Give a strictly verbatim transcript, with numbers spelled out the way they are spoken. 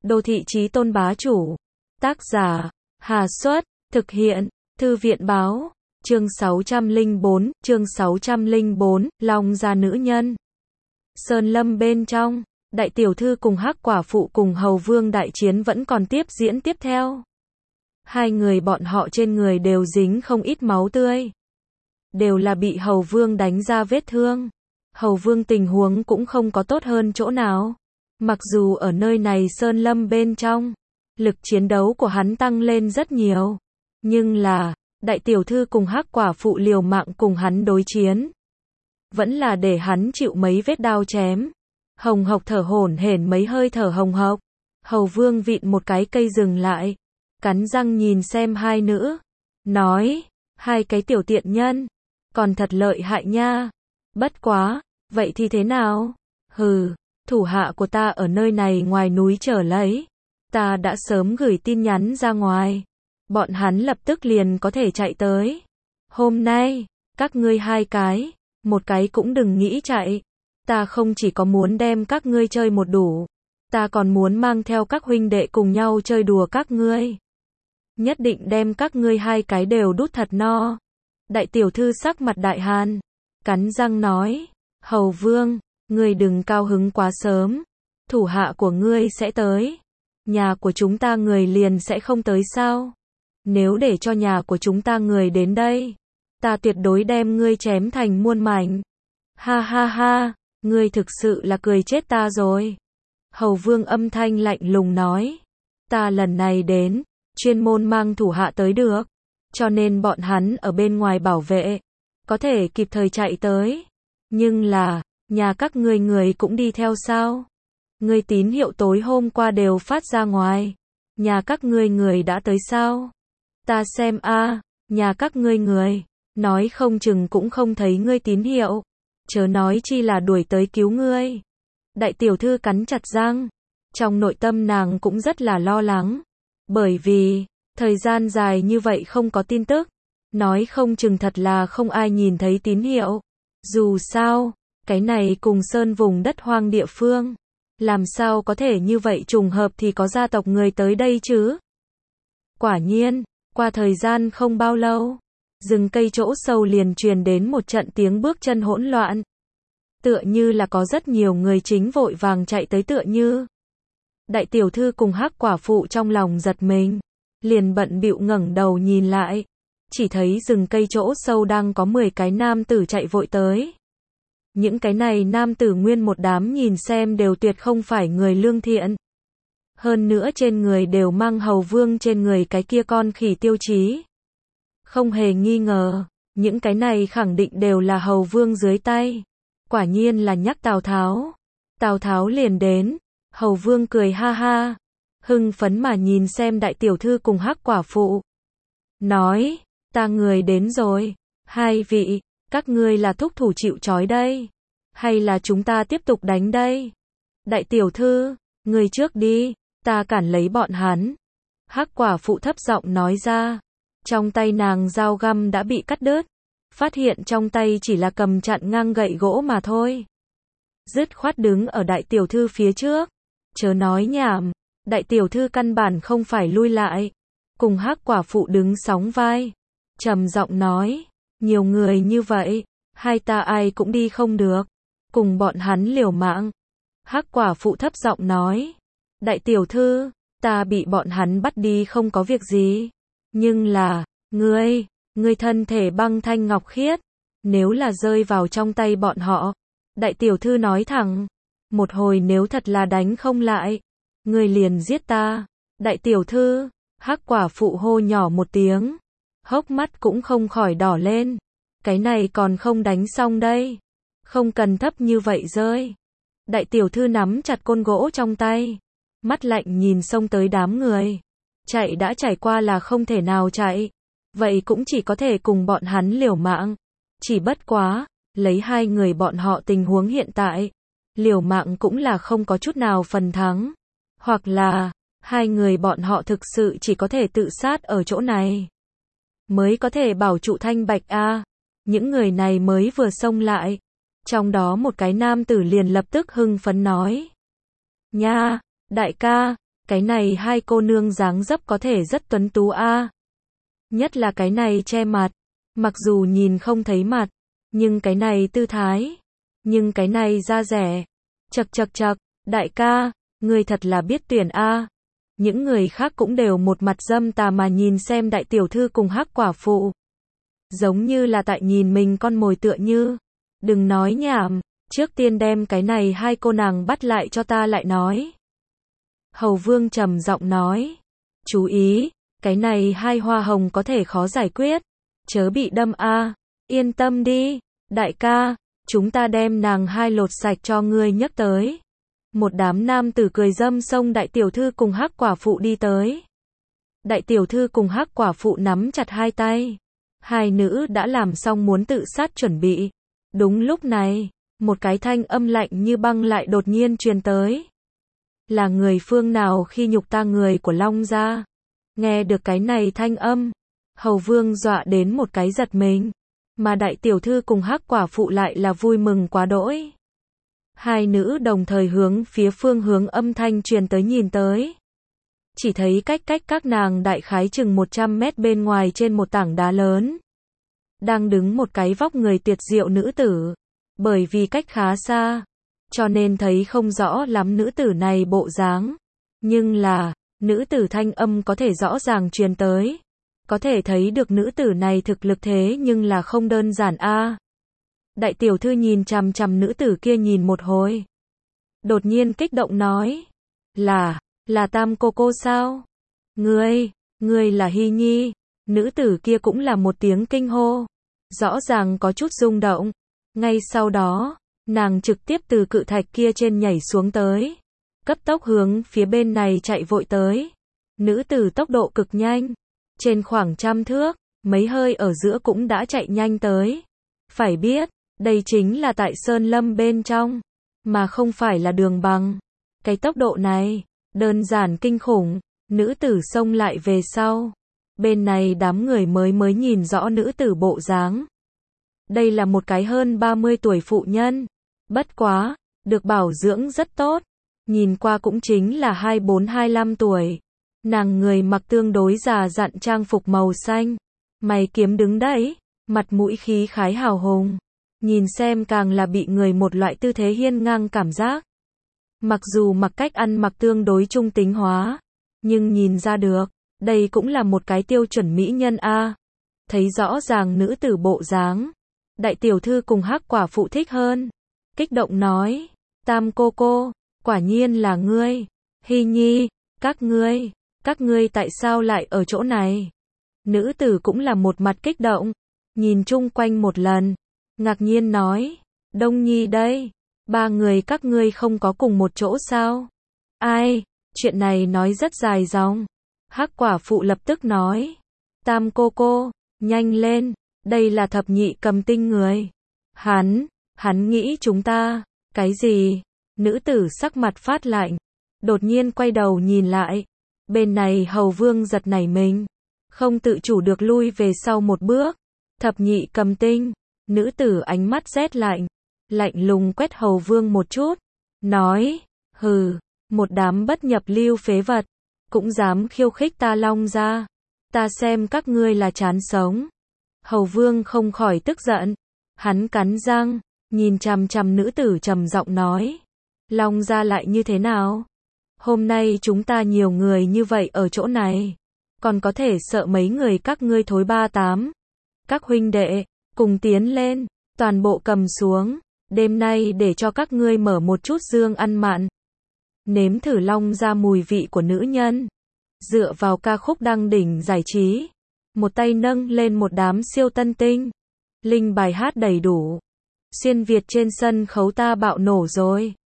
Đô thị chí tôn bá chủ. Tác giả, Hà Xuất, thực hiện, Thư viện báo, chương sáu trăm lẻ bốn, chương sáu trăm lẻ bốn, Long gia nữ nhân. Sơn lâm bên trong, đại tiểu thư cùng Hắc quả phụ cùng hầu vương đại chiến vẫn còn tiếp diễn tiếp theo. Hai người bọn họ trên người đều dính không ít máu tươi. Đều là bị hầu vương đánh ra vết thương. Hầu vương tình huống cũng không có tốt hơn chỗ nào. Mặc dù ở nơi này sơn lâm bên trong, lực chiến đấu của hắn tăng lên rất nhiều. Nhưng là, đại tiểu thư cùng Hắc quả phụ liều mạng cùng hắn đối chiến. Vẫn là để hắn chịu mấy vết đao chém. Hồng hộc thở hổn hển mấy hơi thở hồng hộc. Hầu vương vịn một cái cây dừng lại. Cắn răng nhìn xem hai nữ. Nói, hai cái tiểu tiện nhân. Còn thật lợi hại nha. Bất quá, vậy thì thế nào? Hừ, thủ hạ của ta ở nơi này ngoài núi chờ lấy. Ta đã sớm gửi tin nhắn ra ngoài. Bọn hắn lập tức liền có thể chạy tới. Hôm nay, các ngươi hai cái, một cái cũng đừng nghĩ chạy. Ta không chỉ có muốn đem các ngươi chơi một đủ. Ta còn muốn mang theo các huynh đệ cùng nhau chơi đùa các ngươi. Nhất định đem các ngươi hai cái đều đút thật no. Đại tiểu thư sắc mặt đại hàn. Cắn răng nói. Hầu vương, ngươi đừng cao hứng quá sớm. Thủ hạ của ngươi sẽ tới. Nhà của chúng ta người liền sẽ không tới sao? Nếu để cho nhà của chúng ta người đến đây, ta tuyệt đối đem ngươi chém thành muôn mảnh. Ha ha ha, ngươi thực sự là cười chết ta rồi. Hầu vương âm thanh lạnh lùng nói. Ta lần này đến, chuyên môn mang thủ hạ tới được. Cho nên bọn hắn ở bên ngoài bảo vệ, có thể kịp thời chạy tới. Nhưng là, nhà các ngươi người cũng đi theo sao? Ngươi tín hiệu tối hôm qua đều phát ra ngoài. Nhà các ngươi người đã tới sao? Ta xem a, à, nhà các ngươi người, nói không chừng cũng không thấy ngươi tín hiệu. Chớ nói chi là đuổi tới cứu ngươi. Đại tiểu thư cắn chặt răng. Trong nội tâm nàng cũng rất là lo lắng. Bởi vì, thời gian dài như vậy không có tin tức. Nói không chừng thật là không ai nhìn thấy tín hiệu. Dù sao, cái này cùng sơn vùng đất hoang địa phương. Làm sao có thể như vậy trùng hợp thì có gia tộc người tới đây chứ? Quả nhiên, qua thời gian không bao lâu, rừng cây chỗ sâu liền truyền đến một trận tiếng bước chân hỗn loạn. Tựa như là có rất nhiều người chính vội vàng chạy tới tựa như. Đại tiểu thư cùng Hắc quả phụ trong lòng giật mình, liền bận bịu ngẩng đầu nhìn lại, chỉ thấy rừng cây chỗ sâu đang có mười cái nam tử chạy vội tới. Những cái này nam tử nguyên một đám nhìn xem đều tuyệt không phải người lương thiện. Hơn nữa trên người đều mang hầu vương trên người cái kia con khỉ tiêu chí. Không hề nghi ngờ, những cái này khẳng định đều là hầu vương dưới tay. Quả nhiên là nhắc Tào Tháo. Tào Tháo liền đến, hầu vương cười ha ha, hưng phấn mà nhìn xem đại tiểu thư cùng Hắc quả phụ. Nói, ta người đến rồi, hai vị, các ngươi là thúc thủ chịu trói đây, hay là chúng ta tiếp tục đánh đây? Đại tiểu thư, người trước đi, ta cản lấy bọn hắn. Hắc quả phụ thấp giọng nói ra. Trong tay nàng dao găm đã bị cắt đứt. Phát hiện trong tay chỉ là cầm chặn ngang gậy gỗ mà thôi. Dứt khoát đứng ở đại tiểu thư phía trước. Chớ nói nhảm, đại tiểu thư căn bản không phải lui lại. Cùng Hắc quả phụ đứng sóng vai. Trầm giọng nói, nhiều người như vậy, hai ta ai cũng đi không được. Cùng bọn hắn liều mạng. Hắc quả phụ thấp giọng nói, đại tiểu thư, ta bị bọn hắn bắt đi không có việc gì. Nhưng là, ngươi, ngươi thân thể băng thanh ngọc khiết. Nếu là rơi vào trong tay bọn họ, đại tiểu thư nói thẳng, một hồi nếu thật là đánh không lại, ngươi liền giết ta. Đại tiểu thư, Hắc quả phụ hô nhỏ một tiếng, hốc mắt cũng không khỏi đỏ lên. Cái này còn không đánh xong đây. Không cần thấp như vậy rơi. Đại tiểu thư nắm chặt côn gỗ trong tay. Mắt lạnh nhìn xông tới đám người. Chạy đã trải qua là không thể nào chạy. Vậy cũng chỉ có thể cùng bọn hắn liều mạng. Chỉ bất quá, lấy hai người bọn họ tình huống hiện tại. Liều mạng cũng là không có chút nào phần thắng. Hoặc là, hai người bọn họ thực sự chỉ có thể tự sát ở chỗ này. Mới có thể bảo trụ thanh bạch a. À. Những người này mới vừa xông lại. Trong đó một cái nam tử liền lập tức hưng phấn nói. Nha, đại ca, Cái này hai cô nương dáng dấp có thể rất tuấn tú a. Nhất là cái này che mặt, mặc dù nhìn không thấy mặt, nhưng cái này tư thái, nhưng cái này da rẻ. Chậc chậc chậc, đại ca, ngươi thật là biết tuyển a. Những người khác cũng đều một mặt dâm tà mà nhìn xem đại tiểu thư cùng Hắc quả phụ. Giống như là tại nhìn mình con mồi tựa như. Đừng nói nhảm, trước tiên đem cái này hai cô nàng bắt lại cho ta lại nói. Hầu Vương trầm giọng nói. Chú ý, cái này hai hoa hồng có thể khó giải quyết. Chớ bị đâm a. Yên tâm đi, đại ca, chúng ta đem nàng hai lột sạch cho ngươi nhấc tới. Một đám nam tử cười dâm xông đại tiểu thư cùng Hắc quả phụ đi tới. Đại tiểu thư cùng Hắc quả phụ nắm chặt hai tay. Hai nữ đã làm xong muốn tự sát chuẩn bị. Đúng lúc này, một cái thanh âm lạnh như băng lại đột nhiên truyền tới. Là người phương nào khi nhục ta người của Long gia? Nghe được cái này thanh âm, Hầu Vương dọa đến một cái giật mình. Mà đại tiểu thư cùng Hắc quả phụ lại là vui mừng quá đỗi. Hai nữ đồng thời hướng phía phương hướng âm thanh truyền tới nhìn tới. Chỉ thấy cách cách các nàng đại khái chừng một trăm mét bên ngoài trên một tảng đá lớn. Đang đứng một cái vóc người tuyệt diệu nữ tử. Bởi vì cách khá xa, cho nên thấy không rõ lắm nữ tử này bộ dáng. Nhưng là, nữ tử thanh âm có thể rõ ràng truyền tới. Có thể thấy được nữ tử này thực lực thế nhưng là không đơn giản a. Đại tiểu thư nhìn chằm chằm nữ tử kia nhìn một hồi. Đột nhiên kích động nói. Là, là Tam cô cô sao? Ngươi, ngươi là Hy Nhi. Nữ tử kia cũng là một tiếng kinh hô. Rõ ràng có chút rung động. Ngay sau đó, nàng trực tiếp từ cự thạch kia trên nhảy xuống tới. Cấp tốc hướng phía bên này chạy vội tới. Nữ tử tốc độ cực nhanh. Trên khoảng trăm thước, mấy hơi ở giữa cũng đã chạy nhanh tới. Phải biết, đây chính là tại Sơn Lâm bên trong, mà không phải là đường bằng. Cái tốc độ này, đơn giản kinh khủng. Nữ tử xông lại về sau. Bên này đám người mới mới nhìn rõ nữ tử bộ dáng. Đây là một cái hơn ba mươi tuổi phụ nhân. Bất quá, được bảo dưỡng rất tốt. Nhìn qua cũng chính là hai mươi bốn hai mươi lăm tuổi. Nàng người mặc tương đối già dặn trang phục màu xanh. Mày kiếm đứng đấy, mặt mũi khí khái hào hùng. Nhìn xem càng là bị người một loại tư thế hiên ngang cảm giác. Mặc dù mặc cách ăn mặc tương đối trung tính hóa, nhưng nhìn ra được, đây cũng là một cái tiêu chuẩn mỹ nhân a. Thấy rõ ràng nữ tử bộ dáng. Đại tiểu thư cùng Hắc quả phụ thích hơn. Kích động nói, Tam cô cô, quả nhiên là ngươi. Hy Nhi, các ngươi, các ngươi tại sao lại ở chỗ này? Nữ tử cũng là một mặt kích động, nhìn chung quanh một lần, ngạc nhiên nói, Đông Nhi đây, ba người các ngươi không có cùng một chỗ sao? Ai, chuyện này nói rất dài dòng. Hắc quả phụ lập tức nói, Tam cô cô, nhanh lên, đây là thập nhị cầm tinh người. Hắn, hắn nghĩ chúng ta, cái gì? Nữ tử sắc mặt phát lạnh, đột nhiên quay đầu nhìn lại. Bên này Hầu Vương giật nảy mình, không tự chủ được lui về sau một bước. Thập nhị cầm tinh, nữ tử ánh mắt rét lạnh, lạnh lùng quét Hầu Vương một chút, nói, hừ, một đám bất nhập lưu phế vật, cũng dám khiêu khích ta Long gia, ta xem các ngươi là chán sống. Hầu Vương không khỏi tức giận, hắn cắn răng, nhìn chằm chằm nữ tử trầm giọng nói, Long gia lại như thế nào? Hôm nay chúng ta nhiều người như vậy ở chỗ này, còn có thể sợ mấy người các ngươi thối ba tám. Các huynh đệ, cùng tiến lên, toàn bộ cầm xuống, đêm nay để cho các ngươi mở một chút dương ăn mặn. Nếm thử Long gia mùi vị của nữ nhân. Dựa vào ca khúc đăng đỉnh giải trí, một tay nâng lên một đám siêu tân tinh. Linh bài hát đầy đủ. Xuyên Việt trên sân khấu ta bạo nổ rồi.